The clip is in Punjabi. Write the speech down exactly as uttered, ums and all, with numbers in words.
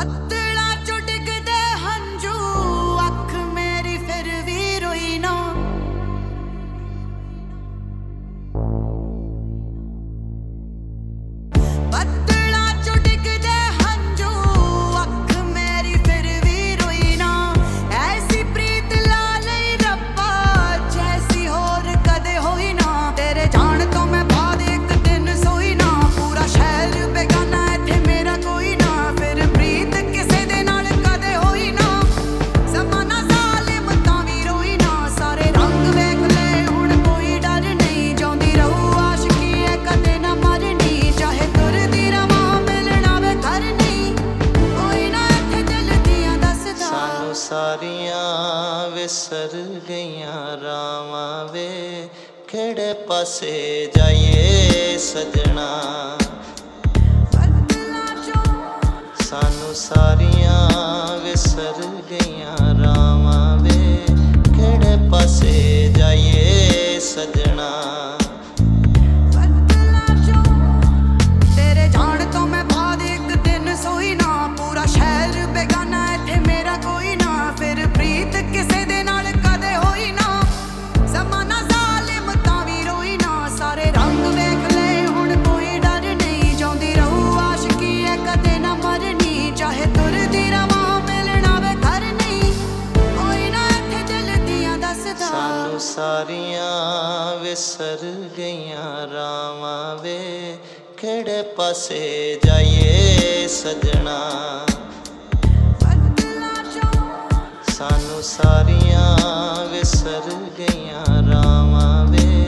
ਬੱਦਲਾਂ ਚੋਂ ਡਿੱਗਦੇ ਹੰਝੂ, ਅੱਖ ਮੇਰੀ ਫਿਰ ਵੀ ਰੋਈ ਨਾ। ਬੱਦਲਾਂ ਚੋਂ ਡਿੱਗਦੇ ਹੰਝੂ, ਅੱਖ ਮੇਰੀ ਫਿਰ ਵੀ ਰੋਈ ਨਾ। ਐਸੀ ਪ੍ਰੀਤ ਲਾ ਲਈ ਰੱਬਾ, ਜੈਸੀ ਹੋਰ ਕਦੇ ਹੋਈ ਨਾ। ਤੇਰੇ ਜਾਣ ਤੋਂ ਮੈਂ ਬਾਅਦ ਇੱਕ ਦਿਨ ਸੋਈ ਨਾ। ਪੂਰਾ ਸ਼ਹਿਰ ਬੇਗਾਨਾ ਇੱਥੇ ਮੇਰਾ ਕੋਈ ਨਾ। ਫਿਰ ਪ੍ਰੀਤ ਕਿਸੇ ਦੇ ਨਾਲ ਕਦੇ ਹੋਈ ਨਾ। ਜ਼ਮਾਨਾ ਜ਼ਾਲਿਮ ਤਾਂ ਵੀ ਰੋਈ ਨਾ। ਸਾਰੇ ਰੰਗ ਵੇਖ ਲਏ ਹੁਣ ਕੋਈ ਡਰ ਨਹੀਂ। ਜਿਉਂਦੀ ਰਹੂ ਆਸ਼ਕੀ ਹੈ ਕਦੇ ਨਾ ਮਰਨੀ। ਚਾਹੇ ਤੁਰਦੀ ਰਵਾਂ ਮਿਲਣਾ ਵੇ ਘਰ ਨਹੀਂ। ਕੋਈ ਨਾ ਇੱਥੇ ਦਿਲ ਦੀਆਂ ਦੱਸਦਾ। ਸਾਨੂੰ ਸਾਰੀਆਂ ਵਿਸਰ ਗਈਆਂ ਰਾਵਾਂ ਵੇ, ਕਿਹੜੇ ਪਾਸੇ ਜਾਈਏ ਸਜਣਾ। ਸਾਨੂੰ ਸਾਰੀਆਂ ਵਿਸਰ ਗਈਆਂ ਰਾਵਾਂ ਵੇ, ਕਿਹੜੇ ਪਾਸੇ ਜਾਈਏ ਸਜਣਾ। ਤੇਰੇ ਜਾਣ ਤੋਂ ਮੈਂ ਬਾਅਦ ਇੱਕ ਦਿਨ ਸੋਈ ਨਾ। ਪੂਰਾ ਸ਼ਹਿਰ ਬੇਗਾਨਾ ਇੱਥੇ ਮੇਰਾ ਕੋਈ ਨਾ। ਫਿਰ ਪ੍ਰੀਤ ਕਿਸੇ ਦੇ ਨਾਲ ਕਦੇ ਹੋਈ ਨਾ। ਜ਼ਮਾਨਾ ਜ਼ਾਲਿਮ ਤਾਂ ਵੀ ਰੋਈ ਨਾ। ਸਾਰੇ ਰੰਗ ਵੇਖ ਲਏ ਹੁਣ ਕੋਈ ਡਰ ਨਹੀਂ। ਜਿਉਂਦੀ ਰਹੂ ਆਸ਼ਕੀ ਹੈ ਕਦੇ ਨਾ ਮਰਨੀ। ਚਾਹੇ ਤੁਰਦੀ ਰਵਾਂ ਮਿਲਣਾ ਵੇ ਘਰ ਨਹੀਂ। ਕੋਈ ਨਾ ਇੱਥੇ ਦਿਲ ਦੀਆਂ ਦੱਸਦਾ। ਸਾਨੂੰ ਸਾਰੀਆਂ ਵਿਸਰ ਗਈਆਂ ਰਾਵਾਂ ਵੇ, ਕਿਹੜੇ ਪਾਸੇ ਜਾਈਏ ਸਜਣਾ। ਸਾਨੂੰ ਸਾਰੀਆਂ ਵਿਸਰ ਗਈਆਂ ਰਾਵਾਂ ਵੇ,